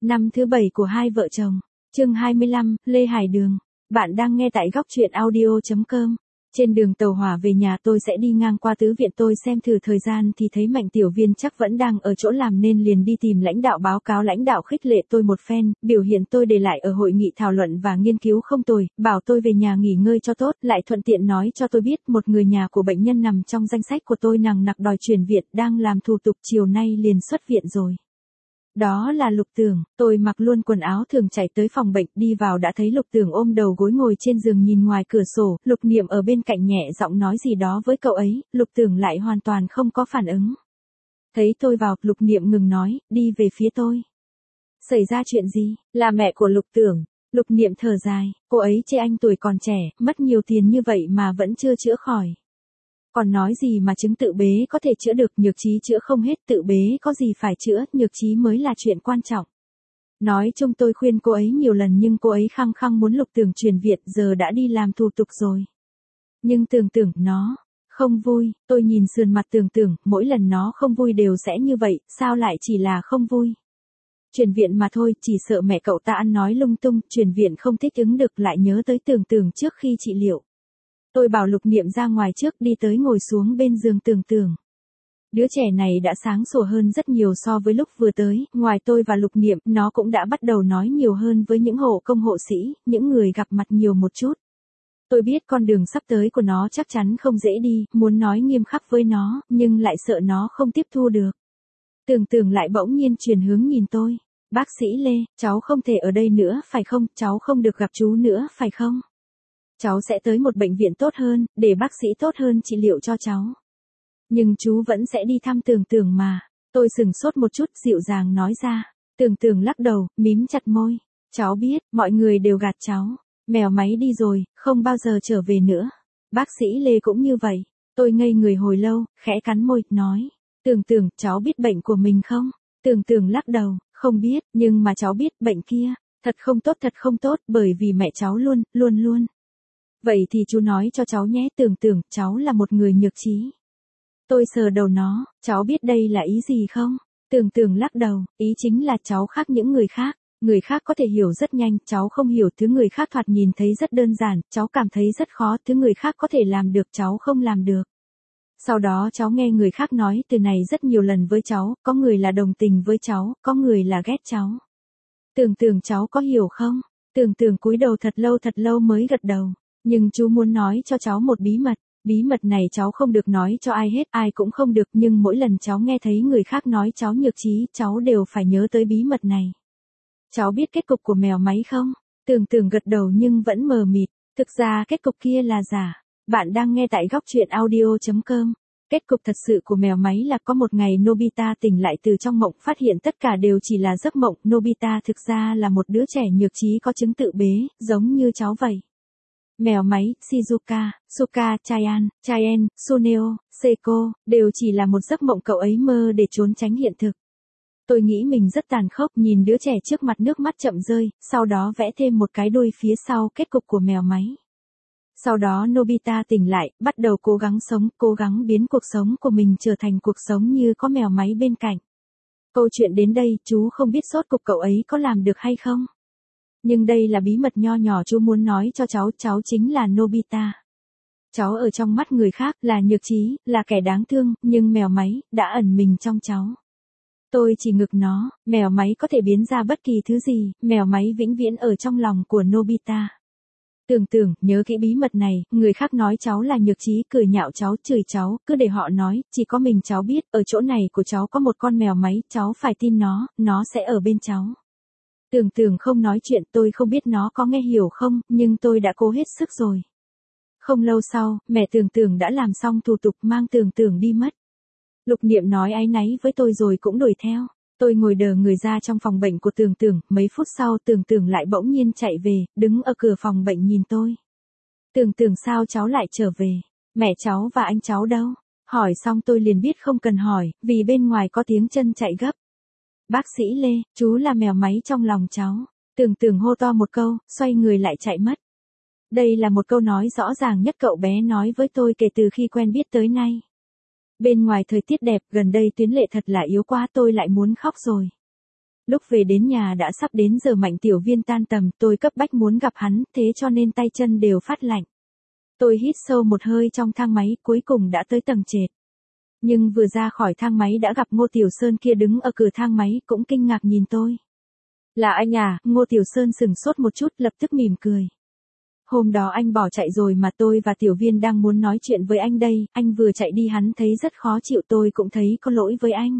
Năm thứ 7 của hai vợ chồng. Chương 25, Lê Hải Đường. Bạn đang nghe tại góc truyện audio.com. Trên đường tàu hỏa về nhà tôi sẽ đi ngang qua tứ viện, tôi xem thử thời gian thì thấy Mạnh tiểu viên chắc vẫn đang ở chỗ làm nên liền đi tìm lãnh đạo báo cáo. Lãnh đạo khích lệ tôi một phen, biểu hiện tôi để lại ở hội nghị thảo luận và nghiên cứu không tồi, bảo tôi về nhà nghỉ ngơi cho tốt, lại thuận tiện nói cho tôi biết một người nhà của bệnh nhân nằm trong danh sách của tôi nằng nặc đòi chuyển viện, đang làm thủ tục chiều nay liền xuất viện rồi. Đó là Lục Tưởng. Tôi mặc luôn quần áo thường chạy tới phòng bệnh, đi vào đã thấy Lục Tưởng ôm đầu gối ngồi trên giường nhìn ngoài cửa sổ, Lục Niệm ở bên cạnh nhẹ giọng nói gì đó với cậu ấy, Lục Tưởng lại hoàn toàn không có phản ứng. Thấy tôi vào, Lục Niệm ngừng nói, đi về phía tôi. Xảy ra chuyện gì? Là mẹ của Lục Tưởng. Lục Niệm thở dài, cô ấy chê anh tuổi còn trẻ, mất nhiều tiền như vậy mà vẫn chưa chữa khỏi. Còn nói gì mà chứng tự bế có thể chữa được, nhược trí chữa không hết, tự bế có gì phải chữa, nhược trí mới là chuyện quan trọng. Nói chung tôi khuyên cô ấy nhiều lần nhưng cô ấy khăng khăng muốn Lục Tưởng chuyển viện, giờ đã đi làm thủ tục rồi. Nhưng Tưởng nó không vui, tôi nhìn sườn mặt Tưởng, mỗi lần nó không vui đều sẽ như vậy, sao lại chỉ là không vui. Chuyển viện mà thôi, chỉ sợ mẹ cậu ta ăn nói lung tung, chuyển viện không thích ứng được, lại nhớ tới Tưởng trước khi trị liệu. Tôi bảo Lục Niệm ra ngoài trước, đi tới ngồi xuống bên giường Tưởng. Đứa trẻ này đã sáng sủa hơn rất nhiều so với lúc vừa tới, ngoài tôi và Lục Niệm, nó cũng đã bắt đầu nói nhiều hơn với những hộ công hộ sĩ, những người gặp mặt nhiều một chút. Tôi biết con đường sắp tới của nó chắc chắn không dễ đi, muốn nói nghiêm khắc với nó, nhưng lại sợ nó không tiếp thu được. Tưởng lại bỗng nhiên chuyển hướng nhìn tôi. Bác sĩ Lê, cháu không thể ở đây nữa phải không, cháu không được gặp chú nữa phải không? Cháu sẽ tới một bệnh viện tốt hơn, để bác sĩ tốt hơn trị liệu cho cháu. Nhưng chú vẫn sẽ đi thăm Tưởng mà. Tôi sửng sốt một chút, dịu dàng nói ra. Tưởng lắc đầu, mím chặt môi. Cháu biết, mọi người đều gạt cháu. Mèo máy đi rồi, không bao giờ trở về nữa. Bác sĩ Lê cũng như vậy. Tôi ngây người hồi lâu, khẽ cắn môi, nói. Tưởng, cháu biết bệnh của mình không? Tưởng lắc đầu, không biết, nhưng mà cháu biết bệnh kia. Thật không tốt, bởi vì mẹ cháu luôn. Vậy thì chú nói cho cháu nhé, Tưởng, cháu là một người nhược trí. Tôi sờ đầu nó, cháu biết đây là ý gì không? Tưởng lắc đầu, ý chính là cháu khác những người khác. Người khác có thể hiểu rất nhanh, cháu không hiểu, thứ người khác thoạt nhìn thấy rất đơn giản, cháu cảm thấy rất khó, thứ người khác có thể làm được, cháu không làm được. Sau đó cháu nghe người khác nói từ này rất nhiều lần với cháu, có người là đồng tình với cháu, có người là ghét cháu. Tưởng cháu có hiểu không? Tưởng cúi đầu thật lâu mới gật đầu. Nhưng chú muốn nói cho cháu một bí mật này cháu không được nói cho ai hết, ai cũng không được, nhưng mỗi lần cháu nghe thấy người khác nói cháu nhược trí, cháu đều phải nhớ tới bí mật này. Cháu biết kết cục của mèo máy không? Tưởng gật đầu nhưng vẫn mờ mịt, thực ra kết cục kia là giả. Bạn đang nghe tại góc truyện audio.com. Kết cục thật sự của mèo máy là có một ngày Nobita tỉnh lại từ trong mộng, phát hiện tất cả đều chỉ là giấc mộng. Nobita thực ra là một đứa trẻ nhược trí có chứng tự bế, giống như cháu vậy. Mèo máy, Shizuka, Suka, Chien, Suneo, Seiko, đều chỉ là một giấc mộng cậu ấy mơ để trốn tránh hiện thực. Tôi nghĩ mình rất tàn khốc, nhìn đứa trẻ trước mặt nước mắt chậm rơi, sau đó vẽ thêm một cái đuôi phía sau kết cục của mèo máy. Sau đó Nobita tỉnh lại, bắt đầu cố gắng sống, cố gắng biến cuộc sống của mình trở thành cuộc sống như có mèo máy bên cạnh. Câu chuyện đến đây, chú không biết rốt cuộc cậu ấy có làm được hay không. Nhưng đây là bí mật nho nhỏ chú muốn nói cho cháu chính là Nobita. Cháu ở trong mắt người khác là nhược trí, là kẻ đáng thương, nhưng mèo máy đã ẩn mình trong cháu. Tôi chỉ ngực nó, mèo máy có thể biến ra bất kỳ thứ gì, mèo máy vĩnh viễn ở trong lòng của Nobita. Tưởng, nhớ kỹ bí mật này, người khác nói cháu là nhược trí, cười nhạo cháu, chửi cháu, cứ để họ nói, chỉ có mình cháu biết, ở chỗ này của cháu có một con mèo máy, cháu phải tin nó sẽ ở bên cháu. Tưởng không nói chuyện, tôi không biết nó có nghe hiểu không, nhưng tôi đã cố hết sức rồi. Không lâu sau, mẹ Tưởng đã làm xong thủ tục mang Tưởng đi mất. Lục Niệm nói áy náy với tôi rồi cũng đuổi theo. Tôi ngồi đờ người ra trong phòng bệnh của Tưởng, mấy phút sau Tưởng lại bỗng nhiên chạy về, đứng ở cửa phòng bệnh nhìn tôi. Tưởng sao cháu lại trở về? Mẹ cháu và anh cháu đâu? Hỏi xong tôi liền biết không cần hỏi, vì bên ngoài có tiếng chân chạy gấp. Bác sĩ Lê, chú là mèo máy trong lòng cháu. Tưởng hô to một câu, xoay người lại chạy mất. Đây là một câu nói rõ ràng nhất cậu bé nói với tôi kể từ khi quen biết tới nay. Bên ngoài thời tiết đẹp, gần đây tuyến lệ thật là yếu quá, tôi lại muốn khóc rồi. Lúc về đến nhà đã sắp đến giờ Mạnh Tiểu Viên tan tầm, tôi cấp bách muốn gặp hắn, thế cho nên tay chân đều phát lạnh. Tôi hít sâu một hơi trong thang máy, cuối cùng đã tới tầng trệt. Nhưng vừa ra khỏi thang máy đã gặp Ngô Tiểu Sơn kia đứng ở cửa thang máy, cũng kinh ngạc nhìn tôi. Là anh à? Ngô Tiểu Sơn sững sốt một chút, lập tức mỉm cười. Hôm đó anh bỏ chạy rồi mà, tôi và Tiểu Viên đang muốn nói chuyện với anh đây, anh vừa chạy đi hắn thấy rất khó chịu, tôi cũng thấy có lỗi với anh.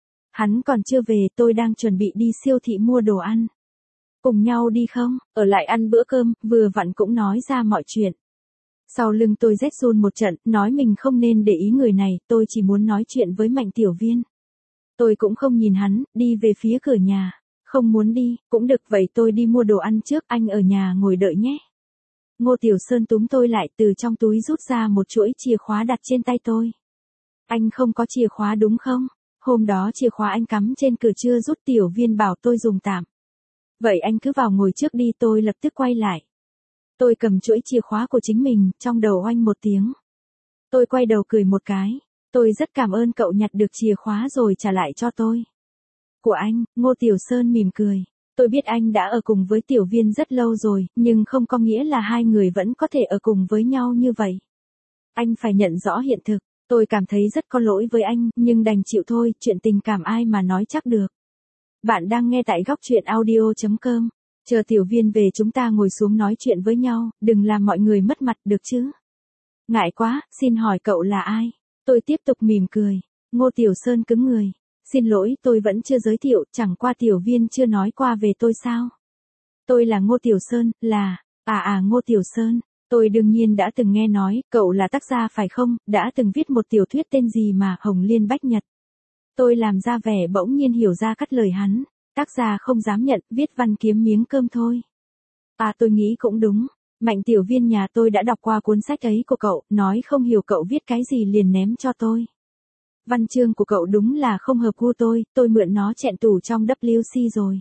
Hắn còn chưa về, tôi đang chuẩn bị đi siêu thị mua đồ ăn. Cùng nhau đi không? Ở lại ăn bữa cơm, vừa vặn cũng nói ra mọi chuyện. Sau lưng tôi rét run một trận, nói mình không nên để ý người này, tôi chỉ muốn nói chuyện với Mạnh Tiểu Viên. Tôi cũng không nhìn hắn, đi về phía cửa nhà. Không muốn đi, cũng được, vậy tôi đi mua đồ ăn trước, anh ở nhà ngồi đợi nhé. Ngô Tiểu Sơn túm tôi lại, từ trong túi rút ra một chuỗi chìa khóa đặt trên tay tôi. Anh không có chìa khóa đúng không? Hôm đó chìa khóa anh cắm trên cửa chưa rút, Tiểu Viên bảo tôi dùng tạm. Vậy anh cứ vào ngồi trước đi, tôi lập tức quay lại. Tôi cầm chuỗi chìa khóa của chính mình, trong đầu oanh một tiếng. Tôi quay đầu cười một cái. Tôi rất cảm ơn cậu nhặt được chìa khóa rồi trả lại cho tôi. Của anh, Ngô Tiểu Sơn mỉm cười. Tôi biết anh đã ở cùng với Tiểu Viên rất lâu rồi, nhưng không có nghĩa là hai người vẫn có thể ở cùng với nhau như vậy. Anh phải nhận rõ hiện thực. Tôi cảm thấy rất có lỗi với anh, nhưng đành chịu thôi, chuyện tình cảm ai mà nói chắc được. Bạn đang nghe tại góc truyện audio.com. Chờ Tiểu Viên về chúng ta ngồi xuống nói chuyện với nhau, đừng làm mọi người mất mặt được chứ. Ngại quá, xin hỏi cậu là ai? Tôi tiếp tục mỉm cười. Ngô Tiểu Sơn cứng người. Xin lỗi, tôi vẫn chưa giới thiệu, chẳng qua Tiểu Viên chưa nói qua về tôi sao? Tôi là Ngô Tiểu Sơn, là... Ngô Tiểu Sơn. Tôi đương nhiên đã từng nghe nói, cậu là tác giả phải không, đã từng viết một tiểu thuyết tên gì mà, Hồng Liên Bách Nhật. Tôi làm ra vẻ bỗng nhiên hiểu ra cắt lời hắn. Tác giả không dám nhận, viết văn kiếm miếng cơm thôi. Tôi nghĩ cũng đúng. Mạnh Tiểu Viên nhà tôi đã đọc qua cuốn sách ấy của cậu, nói không hiểu cậu viết cái gì liền ném cho tôi. Văn chương của cậu đúng là không hợp gu tôi mượn nó chẹn tủ trong WC rồi.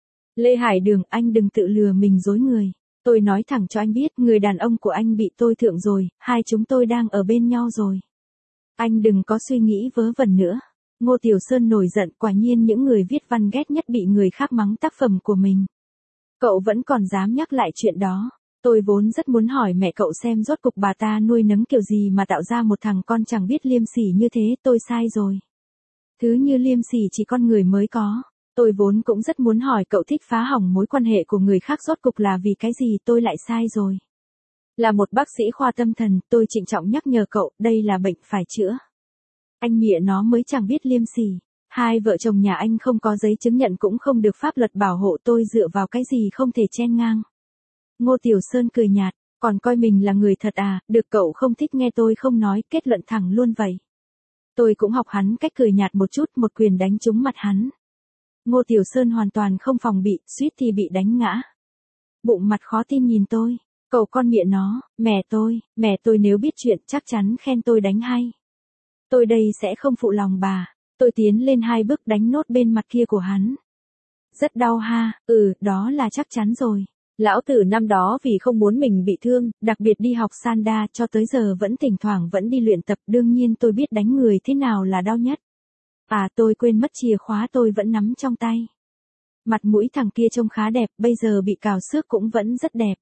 Lê Hải Đường, anh đừng tự lừa mình dối người. Tôi nói thẳng cho anh biết, người đàn ông của anh bị tôi thượng rồi, hai chúng tôi đang ở bên nhau rồi. Anh đừng có suy nghĩ vớ vẩn nữa. Ngô Tiểu Sơn nổi giận, quả nhiên những người viết văn ghét nhất bị người khác mắng tác phẩm của mình. Cậu vẫn còn dám nhắc lại chuyện đó. Tôi vốn rất muốn hỏi mẹ cậu xem rốt cục bà ta nuôi nấng kiểu gì mà tạo ra một thằng con chẳng biết liêm sỉ như thế, tôi sai rồi. Thứ như liêm sỉ chỉ con người mới có. Tôi vốn cũng rất muốn hỏi cậu thích phá hỏng mối quan hệ của người khác rốt cục là vì cái gì, tôi lại sai rồi. Là một bác sĩ khoa tâm thần, tôi trịnh trọng nhắc nhở cậu, đây là bệnh phải chữa. Anh mịa nó mới chẳng biết liêm sỉ. Hai vợ chồng nhà anh không có giấy chứng nhận cũng không được pháp luật bảo hộ, tôi dựa vào cái gì không thể chen ngang. Ngô Tiểu Sơn cười nhạt, còn coi mình là người thật à, được cậu không thích nghe tôi không nói, kết luận thẳng luôn vậy. Tôi cũng học hắn cách cười nhạt một chút, một quyền đánh trúng mặt hắn. Ngô Tiểu Sơn hoàn toàn không phòng bị, suýt thì bị đánh ngã. Bụng mặt khó tin nhìn tôi, cậu con mịa nó, mẹ tôi nếu biết chuyện chắc chắn khen tôi đánh hay. Tôi đây sẽ không phụ lòng bà. Tôi tiến lên 2 bước đánh nốt bên mặt kia của hắn. Rất đau ha, đó là chắc chắn rồi. Lão tử năm đó vì không muốn mình bị thương, đặc biệt đi học sanda, cho tới giờ vẫn thỉnh thoảng vẫn đi luyện tập, đương nhiên tôi biết đánh người thế nào là đau nhất. Tôi quên mất chìa khóa tôi vẫn nắm trong tay. Mặt mũi thằng kia trông khá đẹp, bây giờ bị cào xước cũng vẫn rất đẹp.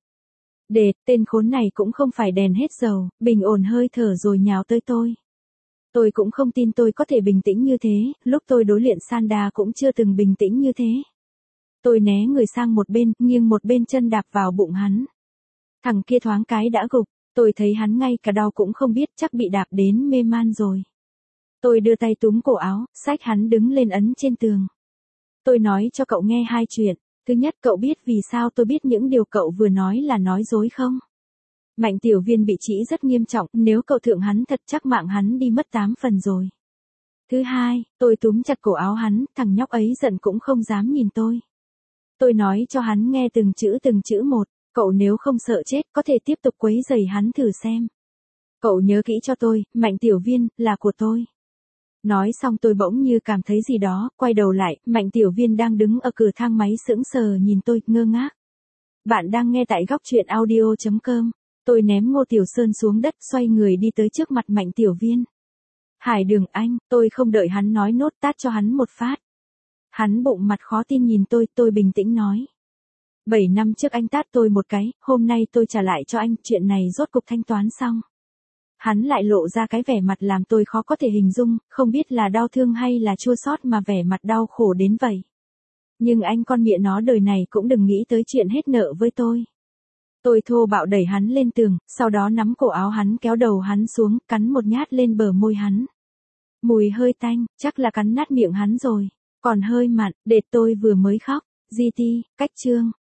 Tên khốn này cũng không phải đèn hết dầu, bình ổn hơi thở rồi nhào tới tôi. Tôi cũng không tin tôi có thể bình tĩnh như thế, lúc tôi đối luyện sanda cũng chưa từng bình tĩnh như thế. Tôi né người sang một bên, nghiêng một bên chân đạp vào bụng hắn. Thằng kia thoáng cái đã gục, tôi thấy hắn ngay cả đau cũng không biết, chắc bị đạp đến mê man rồi. Tôi đưa tay túm cổ áo, xách hắn đứng lên ấn trên tường. Tôi nói cho cậu nghe 2 chuyện. Thứ nhất, cậu biết vì sao tôi biết những điều cậu vừa nói là nói dối không? Mạnh Tiểu Viên bị trĩ rất nghiêm trọng, nếu cậu thượng hắn thật chắc mạng hắn đi mất 8 phần rồi. Thứ hai, tôi túm chặt cổ áo hắn, thằng nhóc ấy giận cũng không dám nhìn tôi. Tôi nói cho hắn nghe từng chữ một, cậu nếu không sợ chết có thể tiếp tục quấy rầy hắn thử xem. Cậu nhớ kỹ cho tôi, Mạnh Tiểu Viên, là của tôi. Nói xong tôi bỗng như cảm thấy gì đó, quay đầu lại, Mạnh Tiểu Viên đang đứng ở cửa thang máy sững sờ nhìn tôi, ngơ ngác. Bạn đang nghe tại góc truyện audio.com. Tôi ném Ngô Tiểu Sơn xuống đất, xoay người đi tới trước mặt Mạnh Tiểu Viên. Hải Đường anh, tôi không đợi hắn nói nốt tát cho hắn một phát. Hắn bụng mặt khó tin nhìn tôi bình tĩnh nói. 7 năm trước anh tát tôi một cái, hôm nay tôi trả lại cho anh, chuyện này rốt cục thanh toán xong. Hắn lại lộ ra cái vẻ mặt làm tôi khó có thể hình dung, không biết là đau thương hay là chua xót mà vẻ mặt đau khổ đến vậy. Nhưng anh con mẹ nó đời này cũng đừng nghĩ tới chuyện hết nợ với tôi. Tôi thô bạo đẩy hắn lên tường, sau đó nắm cổ áo hắn kéo đầu hắn xuống, cắn một nhát lên bờ môi hắn. Mùi hơi tanh, chắc là cắn nát miệng hắn rồi. Còn hơi mặn, đệt tôi vừa mới khóc. GT, cách chương.